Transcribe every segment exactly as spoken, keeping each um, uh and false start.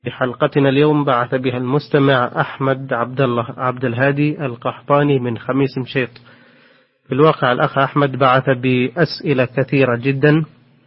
في حلقتنا اليوم بعث بها المستمع أحمد عبد الله عبد الهادي القحطاني من خميس مشيط. في الواقع الأخ أحمد بعث بأسئلة كثيرة جدا،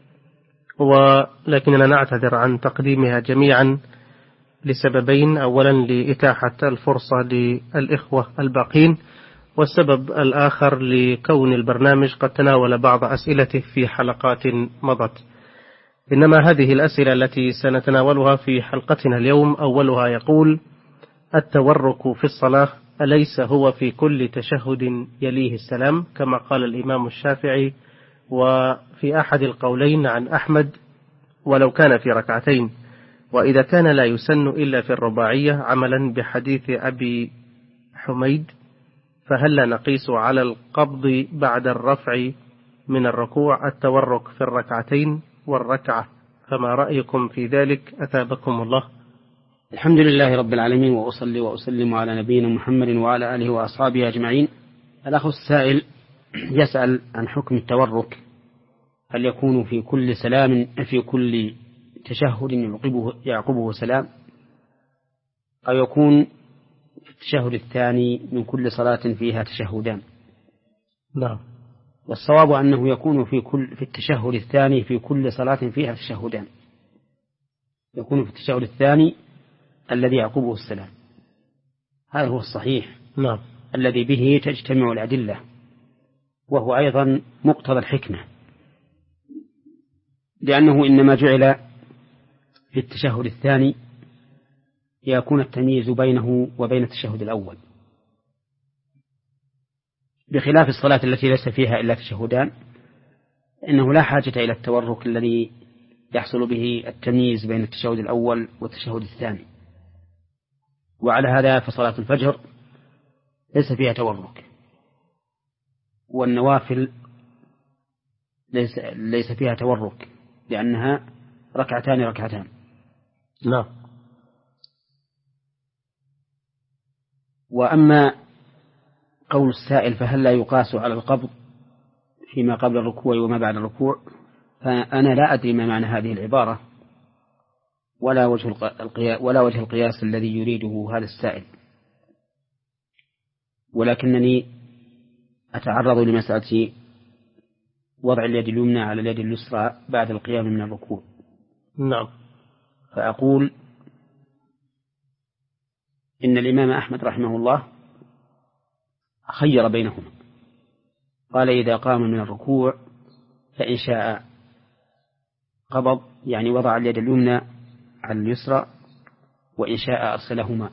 ولكننا نعتذر عن تقديمها جميعا لسببين: أولا لإتاحة الفرصة للإخوة الباقين، والسبب الآخر لكون البرنامج قد تناول بعض أسئلته في حلقات مضت. إنما هذه الأسئلة التي سنتناولها في حلقتنا اليوم أولها يقول: التورك في الصلاة أليس هو في كل تشهد يليه السلام كما قال الإمام الشافعي؟ وفي أحد القولين عن أحمد ولو كان في ركعتين، وإذا كان لا يسن إلا في الرباعية عملا بحديث أبي حميد، فهل لا نقيس على القبض بعد الرفع من الركوع التورك في الركعتين والركعة؟ فما رأيكم في ذلك أثابكم الله؟ الحمد لله رب العالمين، وأصلي وأسلم على نبينا محمد وعلى آله وأصحابه أجمعين. الأخ السائل يسأل عن حكم التورك، هل يكون في كل سلام في كل تشهد يعقبه, يعقبه سلام، أو يكون في التشهد الثاني من كل صلاة فيها تشهدان؟ نعم. والصواب أنه يكون في كل في التشهد الثاني في كل صلاة فيها تشهدان، يكون في التشهد الثاني الذي يعقبه السلام، هذا هو الصحيح. نعم. الذي به تجتمع الأدلة، وهو أيضا مقتضى الحكمة، لأنه إنما جعل في التشهد الثاني يكون التمييز بينه وبين التشهد الأول، بخلاف الصلاة التي ليس فيها إلا تشهدان، إنه لا حاجة إلى التورك الذي يحصل به التمييز بين التشهد الأول والتشهد الثاني. وعلى هذا فصلاة الفجر ليس فيها تورك، والنوافل ليس, ليس فيها تورك لأنها ركعتان ركعتان. نعم. وأما قول السائل فهل لا يقاس على القبض فيما قبل الركوع وما بعد الركوع، فأنا لا أدري ما معنى هذه العبارة ولا وجه القياس ولا وجه القياس الذي يريده هذا السائل، ولكنني أتعرض لمسألة وضع اليد اليمنى على اليد اليسرى بعد القيام من الركوع. نعم. فأقول إن الإمام أحمد رحمه الله خير بينهما، قال إذا قام من الركوع فإن شاء قبض، يعني وضع اليد اليمنى على اليسرى، وإن شاء أرسلهما.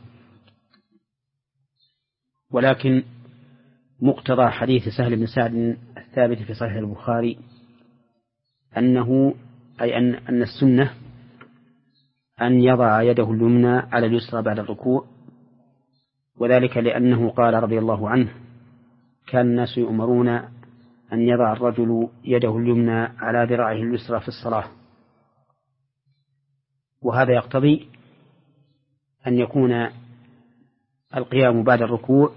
ولكن مقتضى حديث سهل بن سعد الثابت في صحيح البخاري أنه أي أن, أن السنة أن يضع يده اليمنى على اليسرى بعد الركوع، وذلك لأنه قال رضي الله عنه: كان الناس يؤمرون أن يضع الرجل يده اليمنى على ذراعه اليسرى في الصلاة، وهذا يقتضي أن يكون القيام بعد الركوع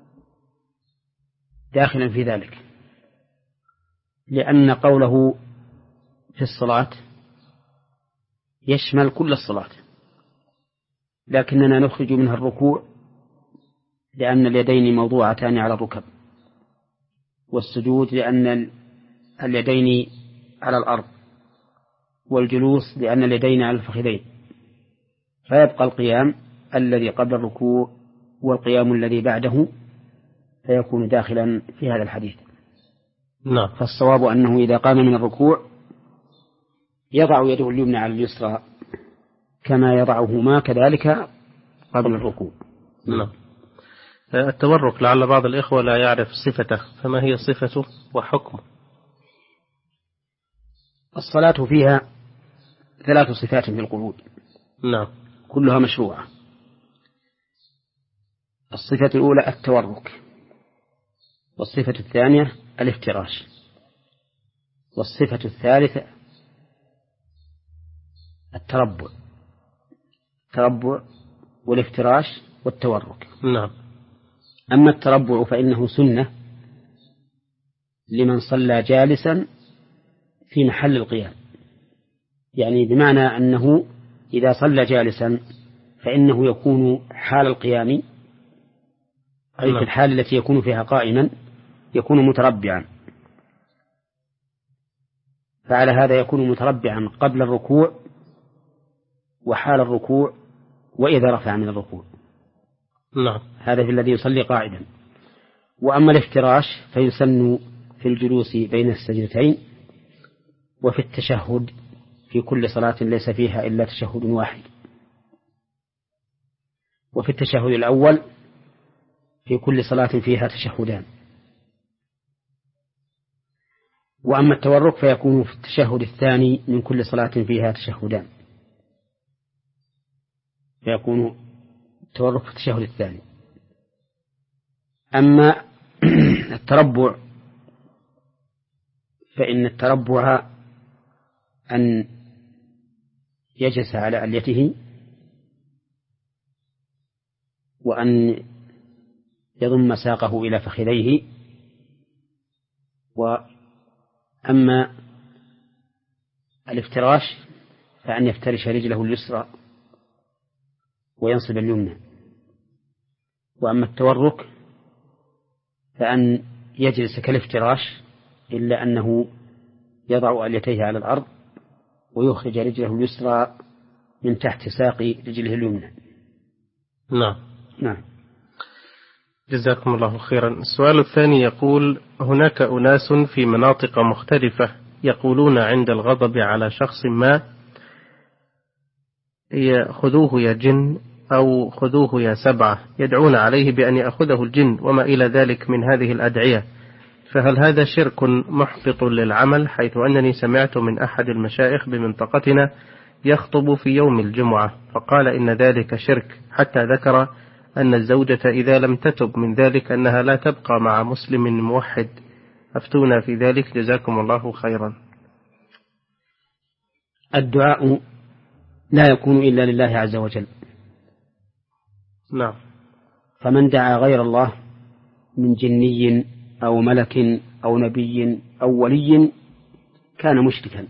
داخلا في ذلك، لأن قوله في الصلاة يشمل كل الصلاة، لكننا نخرج منها الركوع لأن اليدين موضوعتان على الركب، والسجود لأن اليدين على الأرض، والجلوس لأن اليدين على الفخذين، فيبقى القيام الذي قبل الركوع والقيام الذي بعده، فيكون داخلا في هذا الحديث. نعم. فالصواب أنه إذا قام من الركوع يضع يده اليمنى على اليسرى كما يضعهما كذلك قبل الركوع. نعم. التورك لعل بعض الإخوة لا يعرف صفته، فما هي صفته وحكمه؟ الصلاة فيها ثلاث صفات في القعود. نعم. كلها مشروعة. الصفة الأولى التورك، والصفة الثانية الافتراش، والصفة الثالثة التربع. التربع والافتراش والتورك. نعم. أما التربع فإنه سنة لمن صلى جالسا في محل القيام، يعني بمعنى أنه إذا صلى جالسا فإنه يكون حال القيام، أي في الحال التي يكون فيها قائما يكون متربعا، فعلى هذا يكون متربعا قبل الركوع وحال الركوع وإذا رفع من الركوع. نعم. هذا في الذي يصلي قاعدا. وأما الافتراش فيسن في الجلوس بين السجدتين وفي التشهد في كل صلاة ليس فيها إلا تشهد واحد، وفي التشهد الأول في كل صلاة فيها تشهدان. وأما التورك فيكون في التشهد الثاني من كل صلاة فيها تشهدان، فيكون التورك في التشهد الثاني. أما التربع فإن التربع أن يجلس على أليته وأن يضم ساقه إلى فخذيه. وأما الافتراش فأن يفترش رجله اليسرى وينصب اليمنى. وأما التورك فأن يجلس كالافتراش إلا أنه يضع أليتيه على الأرض ويخرج رجله اليسرى من تحت ساق رجله اليمنى. نعم. نعم. جزاكم الله خيرا. السؤال الثاني يقول: هناك أناس في مناطق مختلفة يقولون عند الغضب على شخص ما: خذوه يا جن، أو خذوه يا سبعة، يدعون عليه بأن يأخذه الجن وما إلى ذلك من هذه الأدعية، فهل هذا شرك محبط للعمل؟ حيث أنني سمعت من أحد المشايخ بمنطقتنا يخطب في يوم الجمعة فقال إن ذلك شرك، حتى ذكر أن الزوجة إذا لم تتب من ذلك أنها لا تبقى مع مسلم موحد. أفتونا في ذلك جزاكم الله خيرا. الدعاء لا يكون إلا لله عز وجل. نعم. فمن دعا غير الله من جني أو ملك أو نبي أو ولي كان مشركا.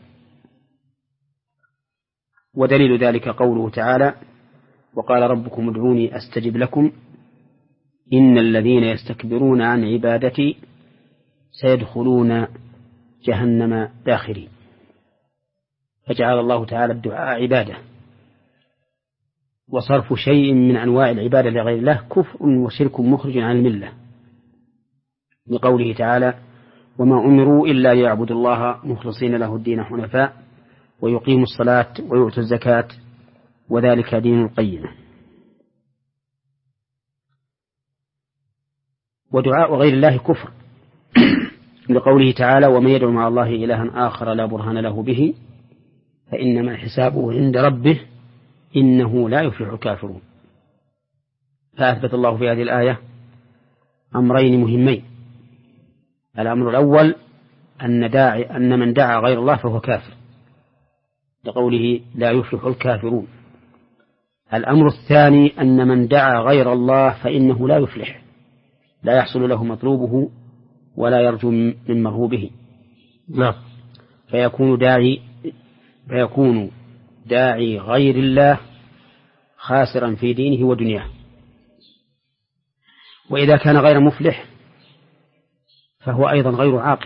ودليل ذلك قوله تعالى: وقال ربكم ادعوني أستجب لكم إن الذين يستكبرون عن عبادتي سيدخلون جهنم داخرين. فجعل الله تعالى الدعاء عبادة، وصرف شيء من أنواع العبادة لغير الله كفر وشرك مخرج عن الملة، لقوله تعالى: وما أمروا إلا ليعبدوا الله مخلصين له الدين حنفاء ويقيموا الصلاة ويؤتوا الزكاة وذلك دين القيمة. ودعاء غير الله كفر لقوله تعالى: ومن يدعو مع الله إلها آخر لا برهان له به فإنما حسابه عند ربه إنه لا يفلح الكافرون. فأثبت الله في هذه الآية أمرين مهمين. الأمر الأول أن, داعي أن من دعا غير الله فهو كافر، لقوله لا يفلح الكافرون. الأمر الثاني أن من دعا غير الله فإنه لا يفلح، لا يحصل له مطلوبه ولا يرجو من مرهوبه. نعم. فيكون داعي فيكون داعي غير الله خاسرا في دينه ودنياه. وإذا كان غير مفلح فهو أيضا غير عاقل،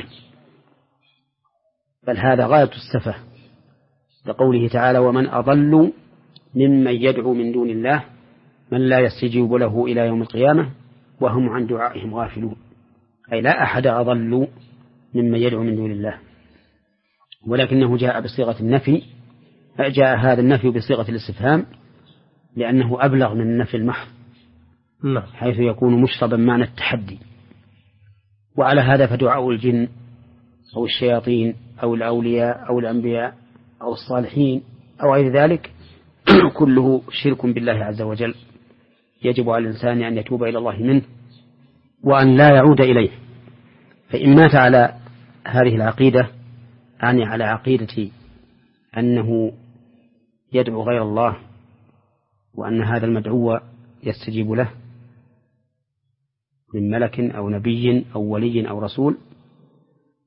بل هذا غاية السفه، لقوله تعالى: ومن أضل ممن يدعو من دون الله من لا يستجيب له إلى يوم القيامة وهم عن دعائهم غافلون. أي لا أحد أضل ممن يدعو من دون الله، ولكنه جاء بصيغة النفي، جاء هذا النفي بصيغة الاستفهام لأنه أبلغ من النفي المحض، حيث يكون مشربا معنى التحدي. وعلى هذا فدعاء الجن أو الشياطين أو الأولياء أو الأنبياء أو الصالحين أو غير ذلك كله شرك بالله عز وجل، يجب على الإنسان أن يتوب إلى الله منه وأن لا يعود إليه. فإن مات على هذه العقيدة، يعني على عقيدة أنه يدعو غير الله وأن هذا المدعو يستجيب له من ملك أو نبي أو ولي أو رسول،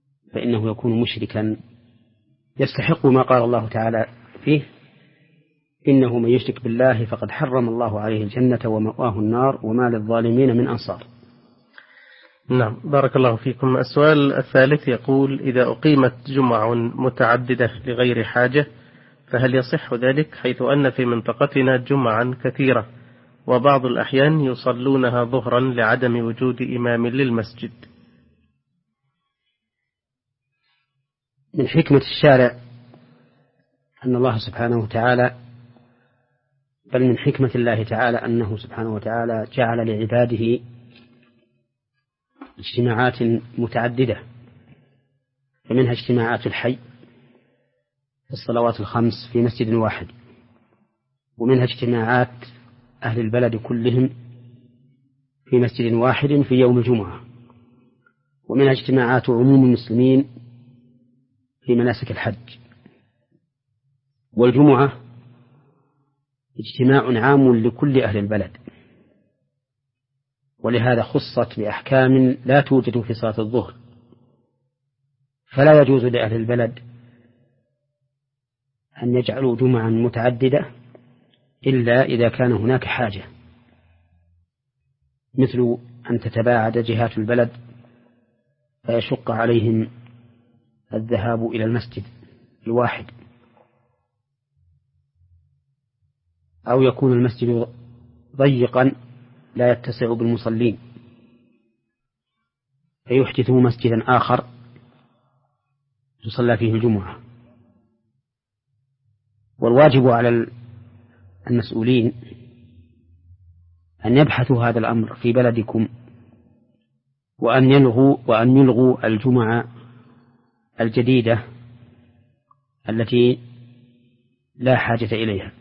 فإنه يكون مشركا يستحق ما قال الله تعالى فيه: إنه من يشرك بالله فقد حرم الله عليه الجنة ومأواه النار وما للظالمين من أنصار. نعم، بارك الله فيكم. السؤال الثالث يقول: إذا أقيمت جمع متعددة لغير حاجة فهل يصح ذلك، حيث أن في منطقتنا جمعا كثيرة وبعض الأحيان يصلونها ظهرا لعدم وجود إمام للمسجد؟ من حكمة الشارع أن الله سبحانه وتعالى بل من حكمة الله تعالى أنه سبحانه وتعالى جعل لعباده اجتماعات متعددة، ومنها اجتماعات الحي في الصلوات الخمس في مسجد واحد، ومنها اجتماعات أهل البلد كلهم في مسجد واحد في يوم الجمعة، ومنها اجتماعات عموم المسلمين في مناسك الحج. والجمعة اجتماع عام لكل أهل البلد، ولهذا خصت بأحكام لا توجد في صلاة الظهر، فلا يجوز لأهل البلد أن يجعلوا جمعا متعددة إلا إذا كان هناك حاجة، مثل أن تتباعد جهات البلد فيشق عليهم الذهاب إلى المسجد الواحد، أو يكون المسجد ضيقا لا يتسع بالمصلين فيحدثوا مسجدا آخر تصلى فيه الجمعة. والواجب على المسؤولين أن يبحثوا هذا الأمر في بلدكم، وأن يلغوا وأن يلغوا الجمعة الجديدة التي لا حاجة إليها،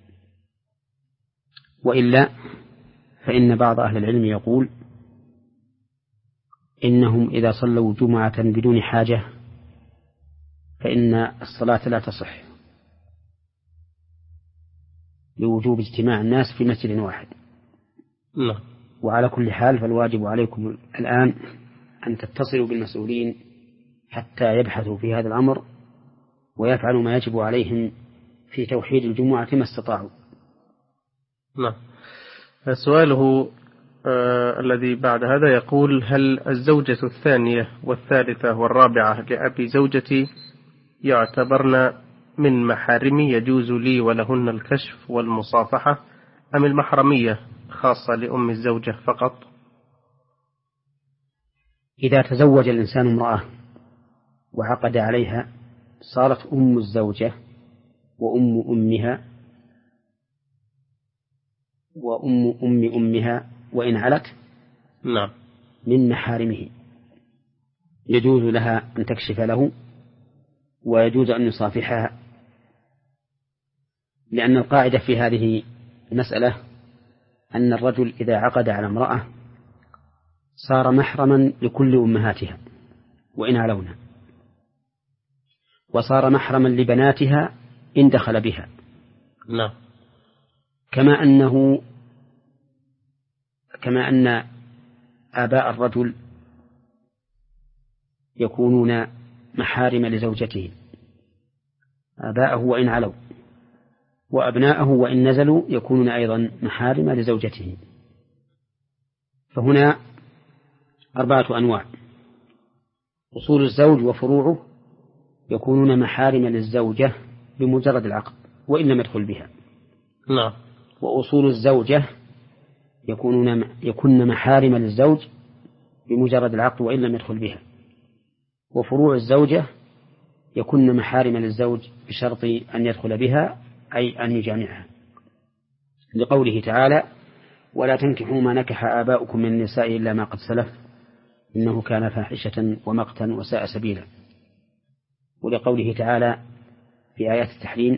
وإلا فإن بعض أهل العلم يقول إنهم إذا صلوا جمعة بدون حاجة فإن الصلاة لا تصح لوجوب اجتماع الناس في مسجد واحد. لا. وعلى كل حال فالواجب عليكم الآن أن تتصلوا بالمسؤولين حتى يبحثوا في هذا الأمر ويفعلوا ما يجب عليهم في توحيد الجمعة ما استطاعوا. نعم. سؤاله آه الذي بعد هذا يقول: هل الزوجة الثانية والثالثة والرابعة لأبي زوجتي يعتبرن من محارمي يجوز لي ولهن الكشف والمصافحة، أم المحرمية خاصة لأم الزوجة فقط؟ إذا تزوج الإنسان امرأة وعقد عليها صارت أم الزوجة وأم أمها وأم أم أمها وإن علت نعم من محارمه، يجوز لها أن تكشف له ويجوز أن يصافحها، لأن القاعدة في هذه المسألة أن الرجل إذا عقد على امرأة صار محرما لكل أمهاتها وإن علونا، وصار محرما لبناتها إن دخل بها. نعم. كما أنه كما أن آباء الرجل يكونون محارم لزوجته، آباءه وإن علوا، وأبناءه وإن نزلوا يكونون أيضا محارم لزوجته. فهنا أربعة أنواع: أصول الزوج وفروعه يكونون محارم للزوجة بمجرد العقد وإن لم يدخل بها. نعم. وأصول الزوجة يكونون يكون محارم للزوج بمجرد العقد وإن لم يدخل بها. وفروع الزوجة يكون محارم للزوج بشرط أن يدخل بها، أي أن يجامعها، لقوله تعالى: ولا تنكحوا ما نكح آباؤكم من النساء إلا ما قد سلف إنه كان فاحشة ومقتا وساء سبيلا. ولقوله تعالى في آيات التحريم: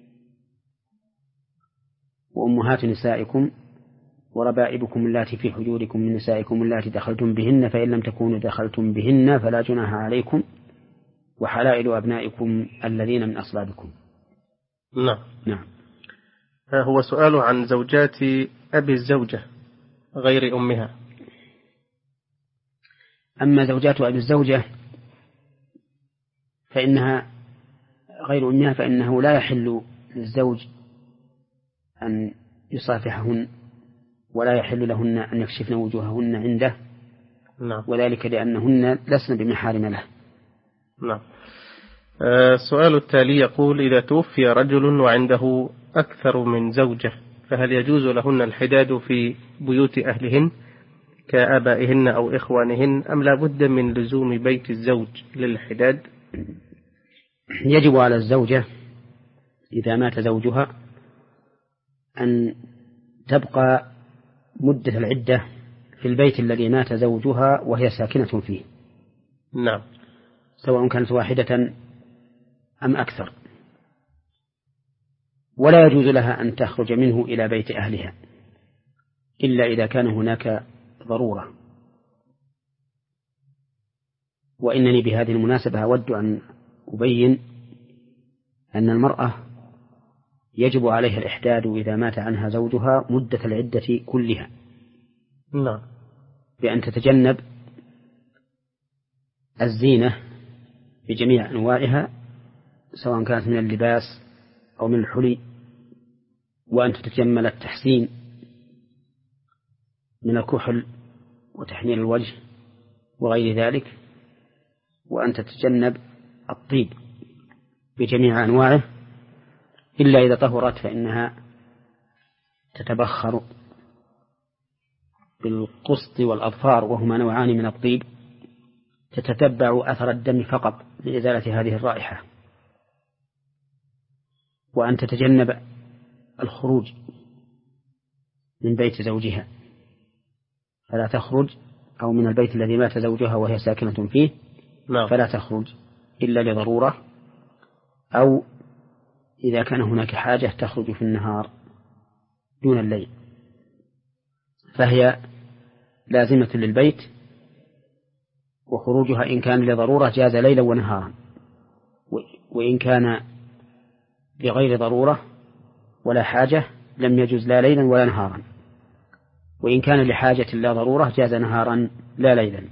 وأمهات نسائكم وربائبكم اللاتي في حجوركم من نسائكم اللاتي دخلتم بهن فإن لم تكونوا دخلتم بهن فلا جناح عليكم وحلائل أبنائكم الذين من أصلابكم. نعم. نعم. هو سؤال عن زوجات أبي الزوجة غير أمها. أما زوجات أبي الزوجة فإنها غير أمها، فإنه لا يحل للزوج أن يصافحهن ولا يحل لهن أن يكشفن وجوههن عنده. نعم. وذلك لأنهن لسن بمحارم له. نعم. السؤال التالي يقول: إذا توفي رجل وعنده أكثر من زوجة فهل يجوز لهن الحداد في بيوت أهلهن كآبائهن أو إخوانهن أم لا بد من لزوم بيت الزوج للحداد؟ يجب على الزوجة إذا مات زوجها أن تبقى مدة العدة في البيت الذي مات زوجها وهي ساكنة فيه. نعم. سواء كانت واحدة أم أكثر. ولا يجوز لها أن تخرج منه إلى بيت أهلها إلا إذا كان هناك ضرورة. وإنني بهذه المناسبة أود أن أبين أن المرأة يجب عليها الإحداد إذا مات عنها زوجها مدة العدة كلها. نعم. بأن تتجنب الزينة بجميع أنواعها سواء كانت من اللباس أو من الحلي، وأن تتجمل التحسين من الكحل وتحميل الوجه وغير ذلك، وأن تتجنب الطيب بجميع أنواعه إلا إذا طهرت فإنها تتبخر بالقسط والأظفار وهما نوعان من الطيب، تتتبع أثر الدم فقط لإزالة هذه الرائحة. وأن تتجنب الخروج من بيت زوجها، فلا تخرج أو من البيت الذي مات زوجها وهي ساكنة فيه. لا. فلا تخرج إلا لضرورة، أو إذا كان هناك حاجة تخرج في النهار دون الليل، فهي لازمة للبيت، وخروجها إن كان لضرورة جاز ليلا ونهارا، وإن كان بغير ضرورة ولا حاجة لم يجوز لا ليلا ولا نهارا، وإن كان لحاجة لا ضرورة جاز نهارا لا ليلا.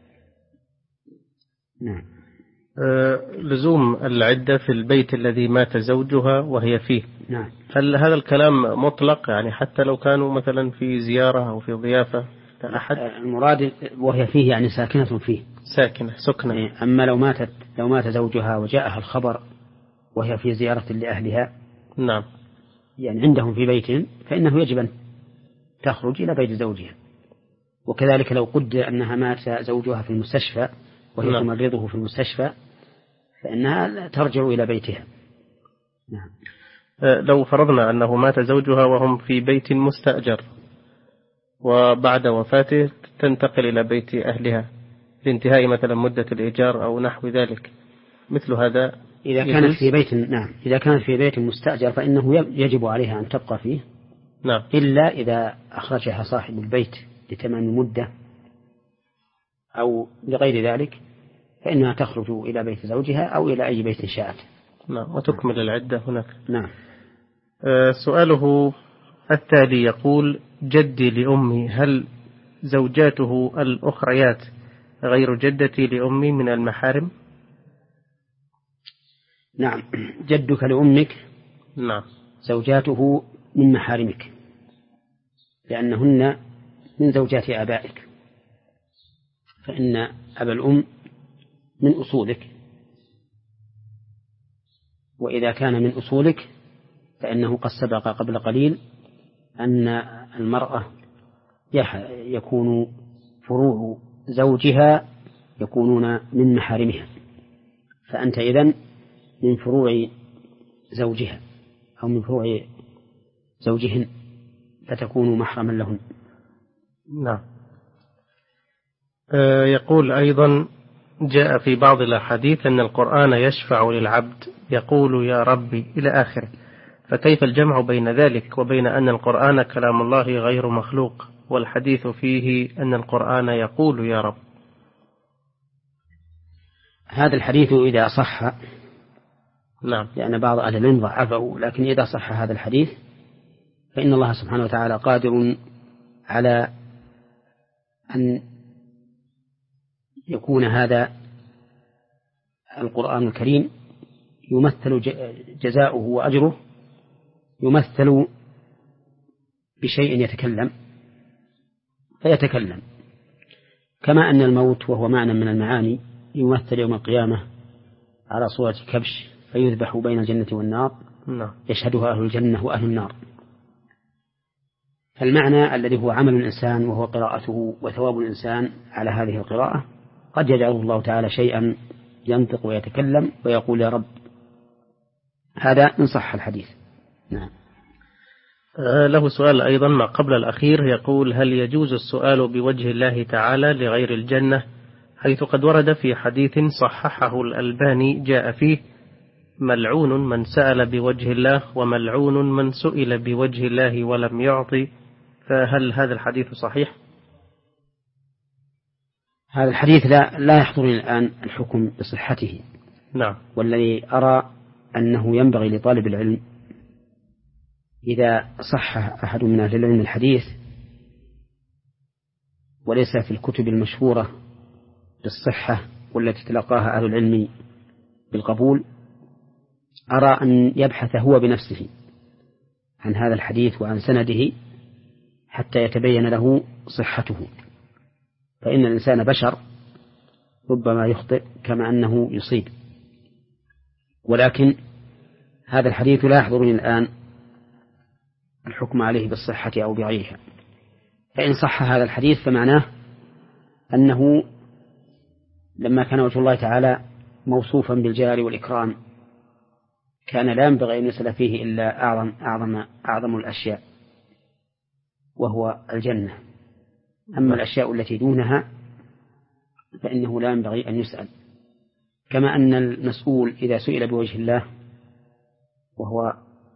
نعم. أه لزوم العدة في البيت الذي مات زوجها وهي فيه. نعم. هل هذا الكلام مطلق يعني حتى لو كانوا مثلا في زيارة أو في ضيافة أحد؟ المراد وهي فيه يعني ساكنة فيه. ساكنة سكنة. أما لو ماتت لو مات زوجها وجاءها الخبر وهي في زيارة لأهلها، نعم، يعني عندهم في بيت، فإنه يجب أن تخرج إلى بيت زوجها. وكذلك لو قدر أنها مات زوجها في المستشفى وهي نعم. تمرضه في المستشفى فإنها ترجع إلى بيتها. نعم. لو فرضنا أنه مات زوجها وهم في بيت مستأجر وبعد وفاته تنتقل إلى بيت أهلها لانتهاء مثلا مدة الإيجار أو نحو ذلك، مثل هذا إذا كانت في بيت نعم إذا كانت في بيت مستأجر فإنه يجب عليها أن تبقى فيه. نعم. إلا إذا أخرجها صاحب البيت لتمام المدة أو لغير ذلك فإنها تخرج إلى بيت زوجها أو إلى أي بيت شاءت. نعم. وتكمل العدة هناك. نعم. أه سؤاله التالي يقول: جدي لأمي هل زوجاته الأخريات غير جدتي لأمي من المحارم؟ نعم. جدك لأمك نعم زوجاته من محارمك لأنهن من زوجات آبائك، فإن أبا الأم من أصولك، وإذا كان من أصولك فإنه قد سبق قبل قليل أن المرأة يكون فروع زوجها يكونون من محارمها، فأنت إذن من فروع زوجها أو من فروع زوجهن فتكون محرما لهن. نعم. أه يقول أيضا: جاء في بعض الأحاديث أن القرآن يشفع للعبد يقول يا ربي إلى آخره، فكيف الجمع بين ذلك وبين أن القرآن كلام الله غير مخلوق والحديث فيه أن القرآن يقول يا رب؟ هذا الحديث إذا صح، نعم، لأن بعض أهل العلم ضعفه، لكن إذا صح هذا الحديث فإن الله سبحانه وتعالى قادر على أن يكون هذا القرآن الكريم يمثل جزاؤه وأجره يمثل بشيء يتكلم فيتكلم، كما أن الموت وهو معنى من المعاني يمثل يوم القيامة على صورة كبش فيذبح بين الجنة والنار يشهدها أهل الجنة وأهل النار. فالمعنى الذي هو عمل الإنسان وهو قراءته وثواب الإنسان على هذه القراءة قد يجعله الله تعالى شيئا ينطق ويتكلم ويقول يا رب، هذا إن صح الحديث. نعم. له سؤال أيضا ما قبل الأخير، يقول: هل يجوز السؤال بوجه الله تعالى لغير الجنة، حيث قد ورد في حديث صححه الألباني جاء فيه: ملعون من سأل بوجه الله وملعون من سئل بوجه الله ولم يعطي، فهل هذا الحديث صحيح؟ هذا الحديث لا, لا يحضرني الآن الحكم بصحته. نعم. والذي أرى أنه ينبغي لطالب العلم إذا صح أحد من أهل العلم الحديث وليس في الكتب المشهورة بالصحة والتي تلقاها أهل العلم بالقبول، أرى أن يبحث هو بنفسه عن هذا الحديث وعن سنده حتى يتبين له صحته، فإن الإنسان بشر ربما يخطئ كما أنه يصيب. ولكن هذا الحديث لا يحضرني الآن الحكم عليه بالصحة أو بغيرها. فإن صح هذا الحديث فمعناه أنه لما كان وجه الله تعالى موصوفا بالجلال والإكرام كان لا ينبغي أن يسأل فيه إلا أعظم, أعظم, أعظم الأشياء وهو الجنة. أما الأشياء التي دونها فإنه لا ينبغي أن يسأل، كما أن المسؤول إذا سئل بوجه الله وهو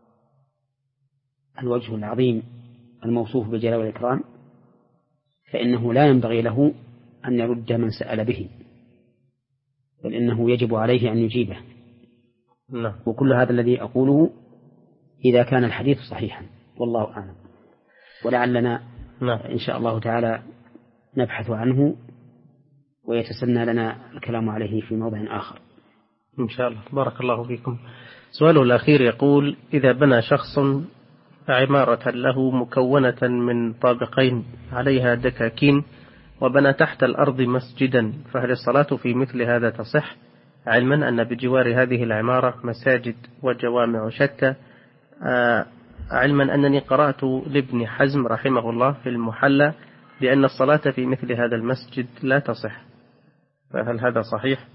الوجه العظيم الموصوف بالجلال والإكرام فإنه لا ينبغي له أن يرد من سأل به، بل إنه يجب عليه أن يجيبه. لا. وكل هذا الذي أقوله إذا كان الحديث صحيحا، والله أعلم. ولعلنا لا. إن شاء الله تعالى نبحث عنه ويتسنى لنا الكلام عليه في موضع آخر إن شاء الله. بارك الله فيكم. سؤاله الأخير يقول: إذا بنى شخص عمارة له مكونة من طابقين عليها دكاكين وبنى تحت الأرض مسجدا، فهل الصلاة في مثل هذا تصح، علما أن بجوار هذه العمارة مساجد وجوامع شتى، علما أنني قرأت لابن حزم رحمه الله في المحلى بأن الصلاة في مثل هذا المسجد لا تصح، فهل هذا صحيح؟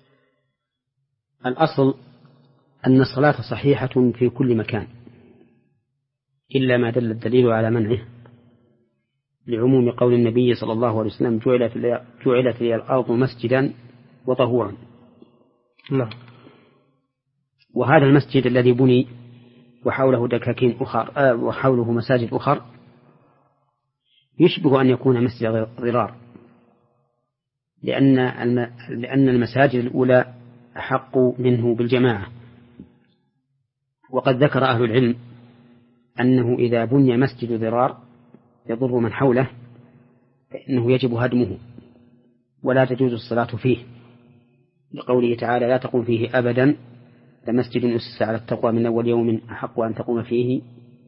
الأصل أن الصلاة صحيحة في كل مكان إلا ما دل الدليل على منعه، لعموم قول النبي صلى الله عليه وسلم: جعلت لي الأرض مسجدا وطهورا. نعم. وهذا المسجد الذي بني وحوله دكاكين أخر آه وحوله مساجد أخر يشبه أن يكون مسجد ضرار، لأن لأن المساجد الأولى أحق منه بالجماعة. وقد ذكر أهل العلم أنه إذا بني مسجد ضرار يضر من حوله فإنه يجب هدمه ولا تجوز الصلاة فيه، لقوله تعالى: لا تقوم فيه أبدا لمسجد أسس على التقوى من أول يوم أحق أن تقوم فيه.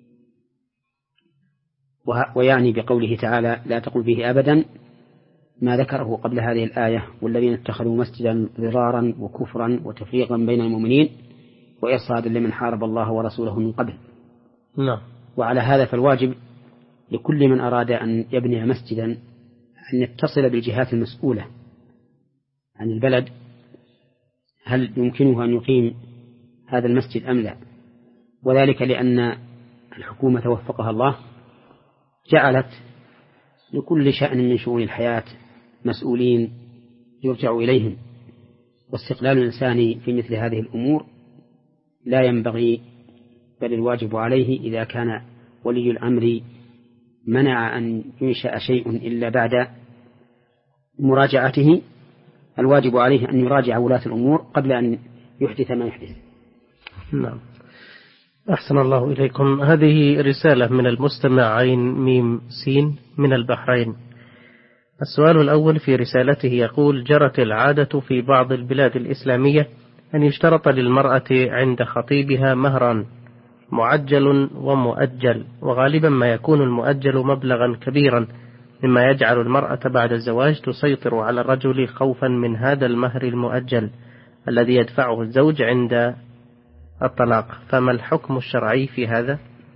ويعني بقوله تعالى لا تقوم فيه أبدا ما ذكره قبل هذه الآية: والذين اتخذوا مسجدا ضرارا وكفرا وتفريقا بين المؤمنين وإرصادا لمن حارب الله ورسوله من قبل. نعم. وعلى هذا فالواجب لكل من أراد أن يبني مسجدا أن يتصل بالجهات المسؤولة عن البلد، هل يمكنه أن يقيم هذا المسجد أم لا، وذلك لأن الحكومة وفقها الله جعلت لكل شأن من شؤون الحياة مسؤولين يرجع إليهم، واستقلال الإنسان في مثل هذه الأمور لا ينبغي، بل الواجب عليه إذا كان ولي الأمر منع أن ينشأ شيء إلا بعد مراجعته، الواجب عليه أن يراجع ولاة الأمور قبل أن يحدث ما يحدث. نعم. أحسن الله إليكم. هذه رسالة من المستمع عين ميم سين من البحرين. السؤال الأول في رسالته يقول: جرت العادة في بعض البلاد الإسلامية أن يشترط للمرأة عند خطيبها مهرا، معجل ومؤجل، وغالبا ما يكون المؤجل مبلغا كبيرا مما يجعل المرأة بعد الزواج تسيطر على الرجل خوفا من هذا المهر المؤجل الذي يدفعه الزوج عند الطلاق، فما الحكم الشرعي في هذا؟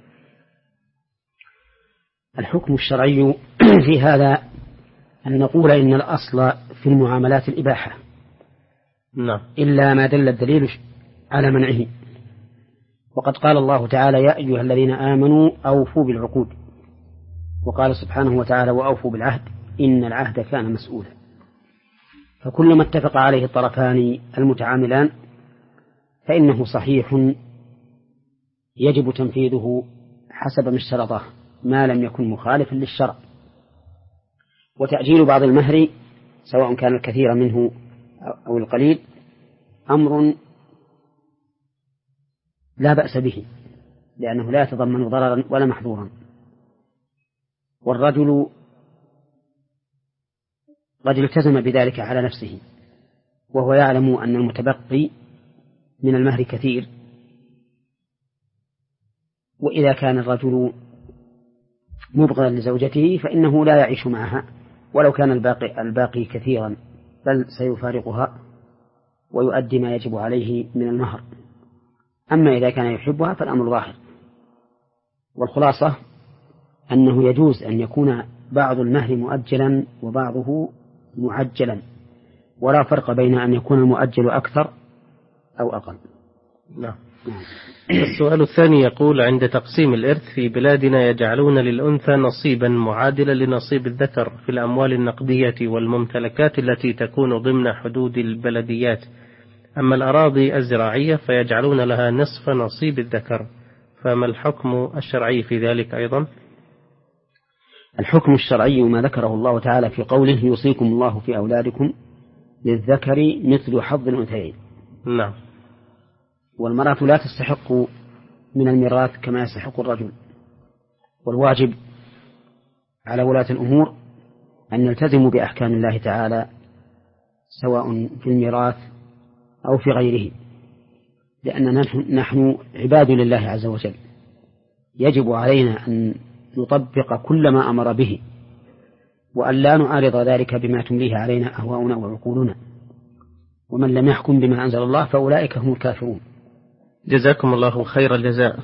الحكم الشرعي في هذا أن نقول إن الأصل في المعاملات الإباحة، نعم، إلا ما دل الدليل على منعه. وقد قال الله تعالى: يا أيها الذين آمنوا أوفوا بالعقود، وقال سبحانه وتعالى: وأوفوا بالعهد إن العهد كان مسؤولا. فكل ما اتفق عليه الطرفان المتعاملان فإنه صحيح يجب تنفيذه حسب ما اشترطه ما لم يكن مخالفا للشرع. وتأجيل بعض المهر سواء كان الكثير منه أو القليل أمر لا بأس به، لأنه لا يتضمن ضررا ولا محظورا. والرجل قد التزم بذلك على نفسه وهو يعلم أن المتبقي من المهر كثير، وإذا كان الرجل مبغضا لزوجته فإنه لا يعيش معها ولو كان الباقي, الباقي كثيرا، بل سيفارقها ويؤدي ما يجب عليه من المهر. أما إذا كان يحبها فالأمر ظاهر. والخلاصة أنه يجوز أن يكون بعض المهر مؤجلا وبعضه معجلا، ولا فرق بين أن يكون المؤجل أكثر أو أقل. نعم. السؤال الثاني يقول: عند تقسيم الإرث في بلادنا يجعلون للأنثى نصيبا معادلا لنصيب الذكر في الأموال النقدية والممتلكات التي تكون ضمن حدود البلديات، أما الأراضي الزراعية فيجعلون لها نصف نصيب الذكر، فما الحكم الشرعي في ذلك أيضا؟ الحكم الشرعي ما ذكره الله تعالى في قوله: يوصيكم الله في أولادكم للذكر مثل حظ الأنثيين. نعم. والمرأة لا تستحق من الميراث كما يستحق الرجل، والواجب على ولاة الأمور أن يلتزموا بأحكام الله تعالى سواء في الميراث أو في غيره، لأننا نحن عباد لله عز وجل، يجب علينا أن نطبق كل ما أمر به، وأن لا نعارض ذلك بما تمليه علينا أهواؤنا وعقولنا. ومن لم يحكم بما أنزل الله فأولئك هم الكافرون. جزاكم الله خير الجزاء.